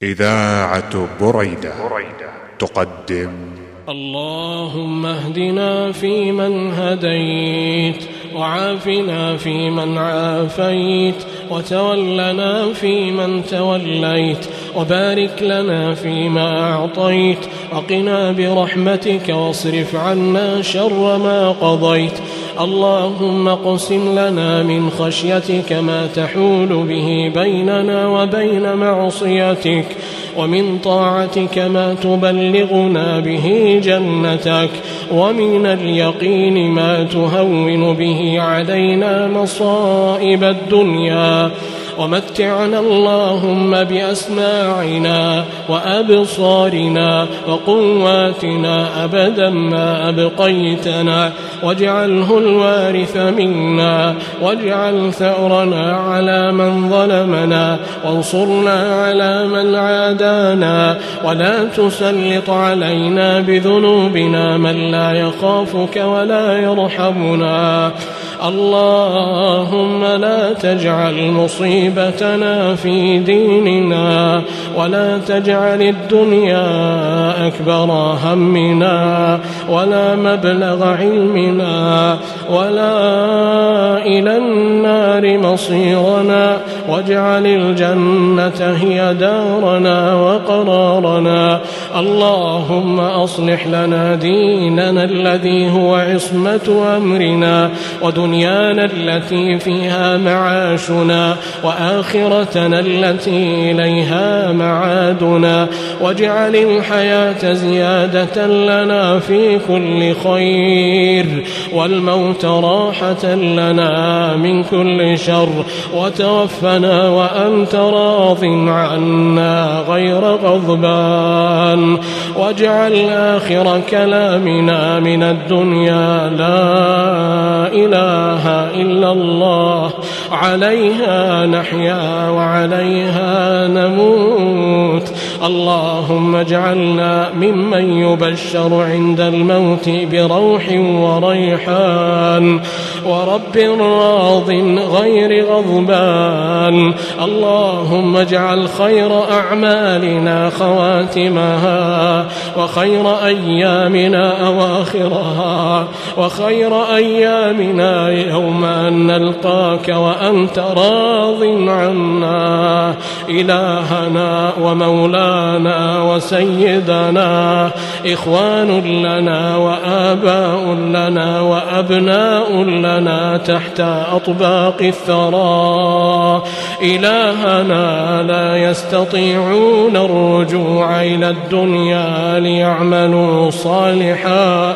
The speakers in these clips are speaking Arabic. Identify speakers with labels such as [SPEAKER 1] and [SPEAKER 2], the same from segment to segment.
[SPEAKER 1] إذاعة بريدة تقدم
[SPEAKER 2] اللهم اهدنا فيمن هديت، وعافنا فيمن عافيت، وتولنا فيمن توليت، وبارك لنا فيما أعطيت، وقنا برحمتك واصرف عنا شر ما قضيت. اللهم اقسم لنا من خشيتك ما تحول به بيننا وبين معصيتك، ومن طاعتك ما تبلغنا به جنتك، ومن اليقين ما تهون به علينا مصائب الدنيا، ومتعنا اللهم بأسماعنا وأبصارنا وقواتنا أبدا ما أبقيتنا، واجعله الوارث منا، واجعل ثأرنا على من ظلمنا، وانصرنا على من عادانا، ولا تسلط علينا بذنوبنا من لا يخافك ولا يرحمنا. اللهم لا تجعل مصيبتنا في ديننا، ولا تجعل الدنيا أكبر همنا، ولا مبلغ علمنا، ولا إلى النار مصيرنا، واجعل الجنة هي دارنا وقرارنا. اللهم أصلح لنا ديننا الذي هو عصمة أمرنا، ودنيانا التي فيها معاشنا، وآخرتنا التي إليها معادنا، واجعل الحياة زيادة لنا في كل خير، والموت راحة لنا من كل شر، وتوفنا وأنت راض عنا غير غضبان، واجعل آخر كلامنا من الدنيا لا إله إلا الله، عليها نحيا وعليها نموت. اللهم اجعلنا ممن يبشر عند الموت بروح وريحان، ورب راض غير غضبان. اللهم اجعل خير أعمالنا خواتمها، وخير أيامنا أواخرها، وخير أيامنا يوم أن نلقاك وأنت راض عنا. إلهنا ومولانا وسيدنا، إخوان لنا وآباء لنا وأبناء لنا تحت أطباق الثرى، إلهنا لا يستطيعون الرجوع إلى الدنيا ليعملوا صالحا.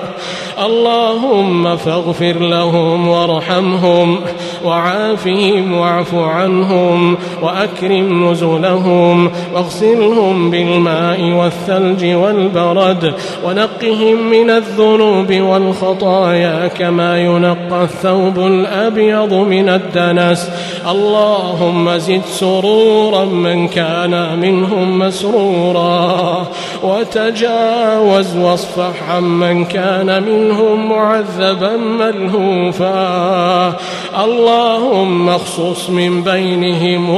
[SPEAKER 2] اللهم فاغفر لهم وارحمهم وعافهم واعف عنهم وأكرم نزلهم، واغسلهم بالماء والثلج والبرد، ونقهم من الذنوب والخطايا كما ينقى الثوب الأبيض من الدنس. اللهم زد سرورا من كان منهم مسرورا، وتجاوز واصفح عمن كان منهم معذبا ملهوفا. اللهم اخصص من بينهم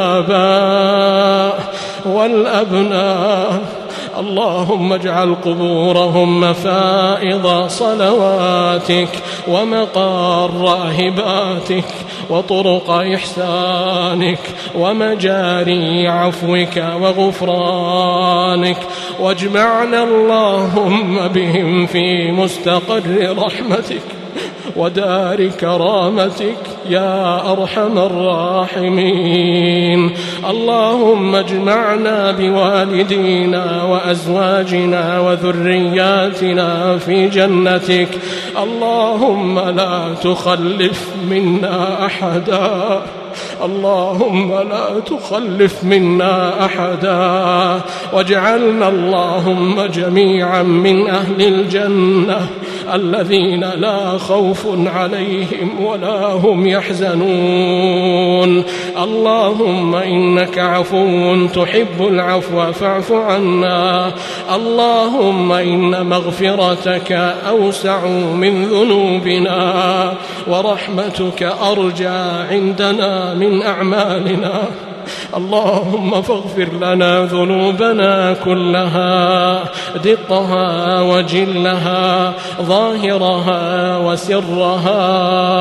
[SPEAKER 2] الآباء والأبناء. اللهم اجعل قبورهم مفائض صلواتك، ومقار راهباتك، وطرق إحسانك، ومجاري عفوك وغفرانك، واجمعنا اللهم بهم في مستقر رحمتك ودار كرامتك يا أرحم الراحمين. اللهم اجمعنا بوالدينا وأزواجنا وذرياتنا في جنتك. اللهم لا تخلف منا أحدا، اللهم لا تخلف منا أحدا، واجعلنا اللهم جميعا من أهل الجنة الذين لا خوف عليهم ولا هم يحزنون. اللهم إنك عفو تحب العفو فاعف عنا. اللهم إن مغفرتك أوسع من ذنوبنا، ورحمتك أرجى عندنا من أعمالنا. اللهم فاغفر لنا ذنوبنا كلها دقها وجلها ظاهرها وسرها.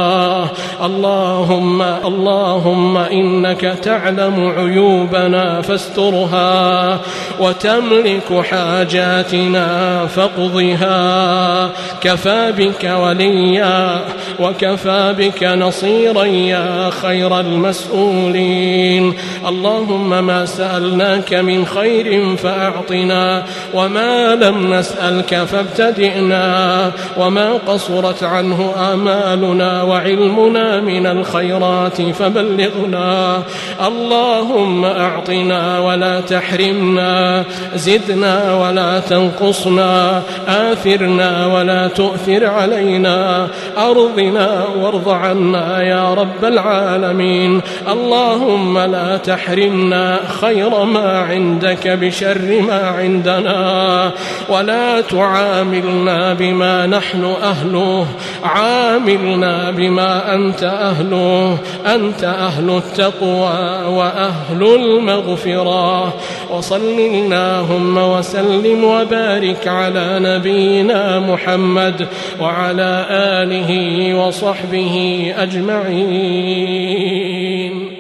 [SPEAKER 2] اللهم إنك تعلم عيوبنا فاسترها، وتملك حاجاتنا فاقضها. كفى بك وليا وكفى بك نصيرا يا خير المسؤولين. اللهم ما سألناك من خير فأعطنا، وما لم نسألك فابتدئنا، وما قصرت عنه آمالنا وعلمنا من الخيرات فبلغنا. اللهم أعطنا ولا تحرمنا، زدنا ولا تنقصنا، آثرنا ولا تؤثر علينا، أرضنا وارض عنا يا رب العالمين. اللهم لا تحرمنا خير ما عندك بشر ما عندنا، ولا تعاملنا بما نحن أهله، عاملنا بما أنت أهله. أنت أهل التقوى وأهل المغفرة. وصل اللهم وسلم وبارك على نبينا محمد وعلى آله وصحبه أجمعين.